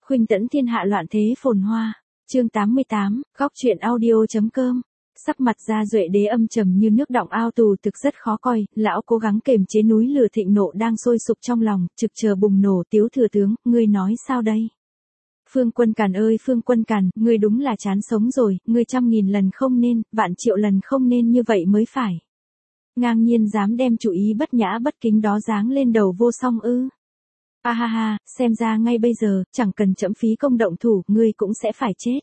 Khuynh tẫn thiên hạ loạn thế phồn hoa. Chương 88, góc truyện audio.com. Sắc mặt Gia Duệ Đế âm trầm như nước đọng ao tù thực rất khó coi, lão cố gắng kềm chế núi lửa thịnh nộ đang sôi sục trong lòng, trực chờ bùng nổ. Tiếu thừa tướng, ngươi nói sao đây? Phương Quân Càn ơi Phương Quân Càn, ngươi đúng là chán sống rồi, ngươi 100.000 lần không nên, vạn triệu lần không nên như vậy mới phải. Ngang nhiên dám đem chủ ý bất nhã bất kính đó giáng lên đầu Vô Song ư? Ha ha ha, xem ra ngay bây giờ, chẳng cần chậm phí công động thủ, ngươi cũng sẽ phải chết.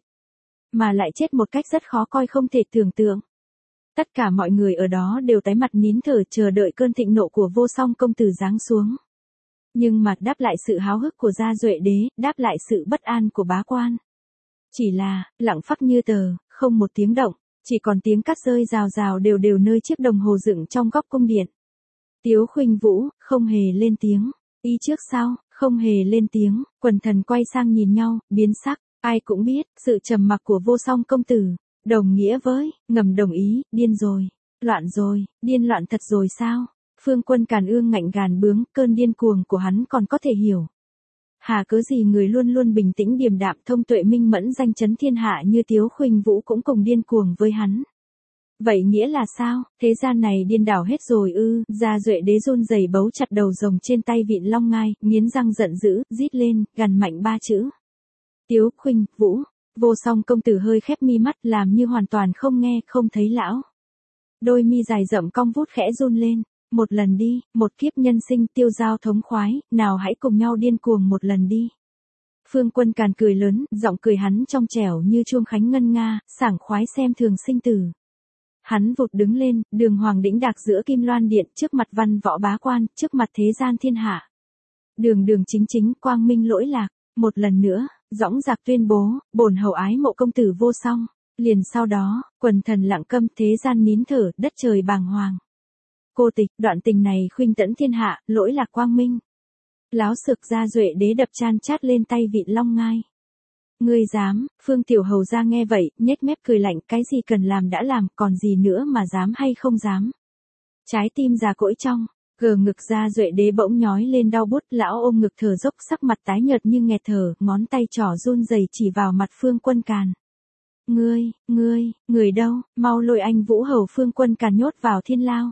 Mà lại chết một cách rất khó coi không thể tưởng tượng. Tất cả mọi người ở đó đều tái mặt nín thở chờ đợi cơn thịnh nộ của Vô Song công tử giáng xuống. Nhưng mà đáp lại sự háo hức của Gia Duệ Đế, đáp lại sự bất an của bá quan. Chỉ là, lặng phắc như tờ, không một tiếng động, chỉ còn tiếng cát rơi rào rào đều đều nơi chiếc đồng hồ dựng trong góc cung điện. Tiếu Khuynh Vũ, không hề lên tiếng. Y trước sau, không hề lên tiếng, quần thần quay sang nhìn nhau, biến sắc, ai cũng biết, sự trầm mặc của Vô Song công tử, đồng nghĩa với, ngầm đồng ý, điên rồi, loạn rồi, điên loạn thật rồi sao? Phương Quân Càn ương ngạnh gàn bướng, cơn điên cuồng của hắn còn có thể hiểu. Hà cớ gì người luôn luôn bình tĩnh điềm đạm thông tuệ minh mẫn danh chấn thiên hạ như Tiếu Khuynh Vũ cũng cùng điên cuồng với hắn. Vậy nghĩa là sao? Thế gian này điên đảo hết rồi ư? Gia Duệ Đế run rẩy bấu chặt đầu rồng trên tay vịn long ngai, nghiến răng giận dữ, rít lên, gằn mạnh 3 chữ. Tiếu Khuynh Vũ. Vô Song công tử hơi khép mi mắt làm như hoàn toàn không nghe, không thấy lão. Đôi mi dài rậm cong vút khẽ run lên. Một lần đi, một kiếp nhân sinh tiêu dao thống khoái, nào hãy cùng nhau điên cuồng một lần đi. Phương Quân Càn cười lớn, giọng cười hắn trong trẻo như chuông khánh ngân nga, sảng khoái xem thường sinh tử. Hắn vụt đứng lên, đường hoàng đĩnh đạc giữa kim loan điện, trước mặt văn võ bá quan, trước mặt thế gian thiên hạ. Đường đường chính chính, quang minh lỗi lạc, một lần nữa, dõng dạc tuyên bố, bổn hầu ái mộ công tử Vô Song. Liền sau đó, quần thần lặng câm, thế gian nín thở, đất trời bàng hoàng. Cô tịch, đoạn tình này khuynh tẫn thiên hạ, lỗi lạc quang minh. Láo sực Gia Duệ Đế đập chan chát lên tay vịn long ngai. Ngươi dám? Phương Tiểu Hầu ra nghe vậy, nhếch mép cười lạnh, cái gì cần làm đã làm, còn gì nữa mà dám hay không dám. Trái tim già cỗi trong, gờ ngực Gia Duệ Đế bỗng nhói lên đau bút, lão ôm ngực thở dốc, sắc mặt tái nhợt như nghẹt thở, ngón tay trỏ run rẩy chỉ vào mặt Phương Quân Càn. Người đâu, mau lôi anh Vũ Hầu Phương Quân Càn nhốt vào thiên lao.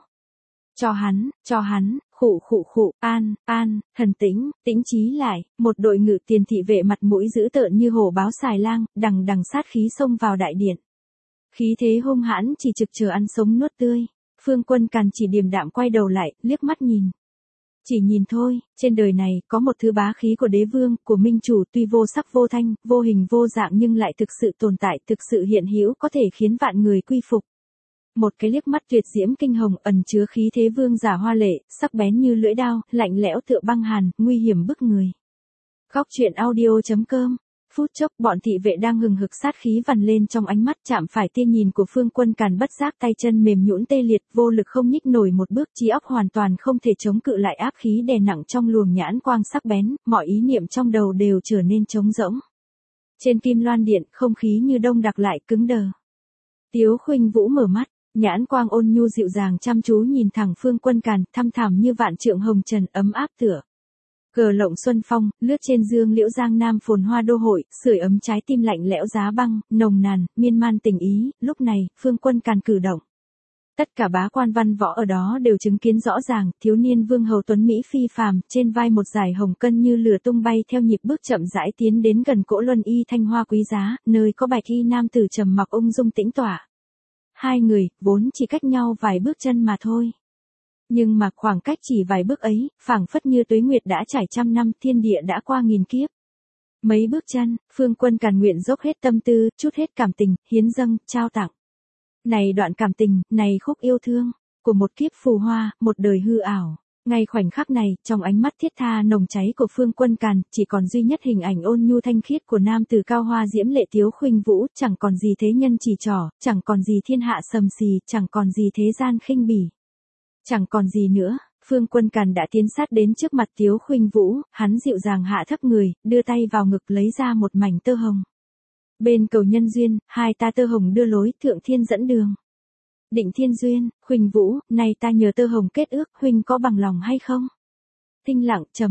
Cho hắn, khụ, an, thần tĩnh chí lại, một đội ngự tiền thị vệ mặt mũi dữ tợn như hổ báo xài lang, đằng đằng sát khí xông vào đại điện. Khí thế hung hãn chỉ trực chờ ăn sống nuốt tươi, Phương Quân Càn chỉ điềm đạm quay đầu lại, liếc mắt nhìn. Chỉ nhìn thôi, trên đời này, có một thứ bá khí của đế vương, của minh chủ tuy vô sắc vô thanh, vô hình vô dạng nhưng lại thực sự tồn tại, thực sự hiện hữu có thể khiến vạn người quy phục. Một cái liếc mắt tuyệt diễm kinh hồng ẩn chứa khí thế vương giả hoa lệ, sắc bén như lưỡi đao, lạnh lẽo tựa băng hàn, nguy hiểm bức người. Góc truyện audio.com. Phút chốc bọn thị vệ đang hừng hực sát khí vằn lên trong ánh mắt, chạm phải tia nhìn của Phương Quân Càn bất giác tay chân mềm nhũn tê liệt, vô lực không nhích nổi một bước, trí óc hoàn toàn không thể chống cự lại áp khí đè nặng trong luồng nhãn quang sắc bén, mọi ý niệm trong đầu đều trở nên trống rỗng. Trên kim loan điện, không khí như đông đặc lại cứng đờ. Tiếu Khuynh Vũ mở mắt, nhãn quang ôn nhu dịu dàng chăm chú nhìn thẳng Phương Quân Càn, thăm thẳm như vạn trượng hồng trần ấm áp tựa cờ lộng xuân phong, lướt trên dương liễu giang nam phồn hoa đô hội, sưởi ấm trái tim lạnh lẽo giá băng, nồng nàn, miên man tình ý. Lúc này, Phương Quân Càn cử động. Tất cả bá quan văn võ ở đó đều chứng kiến rõ ràng, thiếu niên vương hầu tuấn mỹ phi phàm, trên vai một dải hồng cân như lửa tung bay theo nhịp bước chậm rãi tiến đến gần cỗ luân y thanh hoa quý giá, nơi có bạch y nam tử trầm mặc ung dung tĩnh tọa. Hai người, vốn chỉ cách nhau vài bước chân mà thôi. Nhưng mà khoảng cách chỉ vài bước ấy, phảng phất như tuế nguyệt đã trải 100 năm, thiên địa đã qua nghìn kiếp. Mấy bước chân, Phương Quân Càn nguyện dốc hết tâm tư, chút hết cảm tình, hiến dâng, trao tặng. Này đoạn cảm tình, này khúc yêu thương, của một kiếp phù hoa, một đời hư ảo. Ngay khoảnh khắc này, trong ánh mắt thiết tha nồng cháy của Phương Quân Càn, chỉ còn duy nhất hình ảnh ôn nhu thanh khiết của nam tử cao hoa diễm lệ Tiếu Khuynh Vũ, chẳng còn gì thế nhân chỉ trỏ, chẳng còn gì thiên hạ sầm xì, chẳng còn gì thế gian khinh bỉ. Chẳng còn gì nữa, Phương Quân Càn đã tiến sát đến trước mặt Tiếu Khuynh Vũ, hắn dịu dàng hạ thấp người, đưa tay vào ngực lấy ra một mảnh tơ hồng. Bên cầu nhân duyên, hai ta tơ hồng đưa lối, thượng thiên dẫn đường. Định thiên duyên, Khuynh Vũ, này ta nhờ tơ hồng kết ước, huynh có bằng lòng hay không? Tinh lặng, trầm mặc,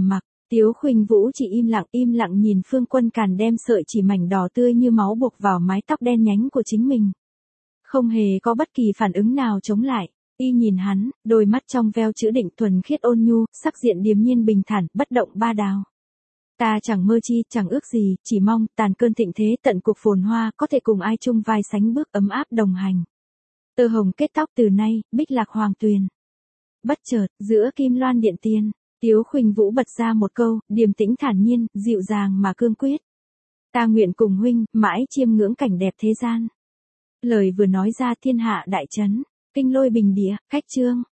Tiếu Khuynh Vũ chỉ im lặng nhìn Phương Quân Càn đem sợi chỉ mảnh đỏ tươi như máu buộc vào mái tóc đen nhánh của chính mình. Không hề có bất kỳ phản ứng nào chống lại. Y nhìn hắn, đôi mắt trong veo chữ định thuần khiết ôn nhu, sắc diện điềm nhiên bình thản, bất động ba đào. Ta chẳng mơ chi, chẳng ước gì, chỉ mong tàn cơn thịnh thế tận cuộc phồn hoa có thể cùng ai chung vai sánh bước ấm áp đồng hành. Tơ hồng kết tóc từ nay, bích lạc hoàng tuyền. Bất chợt, giữa kim loan điện tiên, Tiếu Khuynh Vũ bật ra một câu, điềm tĩnh thản nhiên, dịu dàng mà cương quyết. Ta nguyện cùng huynh, mãi chiêm ngưỡng cảnh đẹp thế gian. Lời vừa nói ra thiên hạ đại chấn, kinh lôi bình địa, khách trương.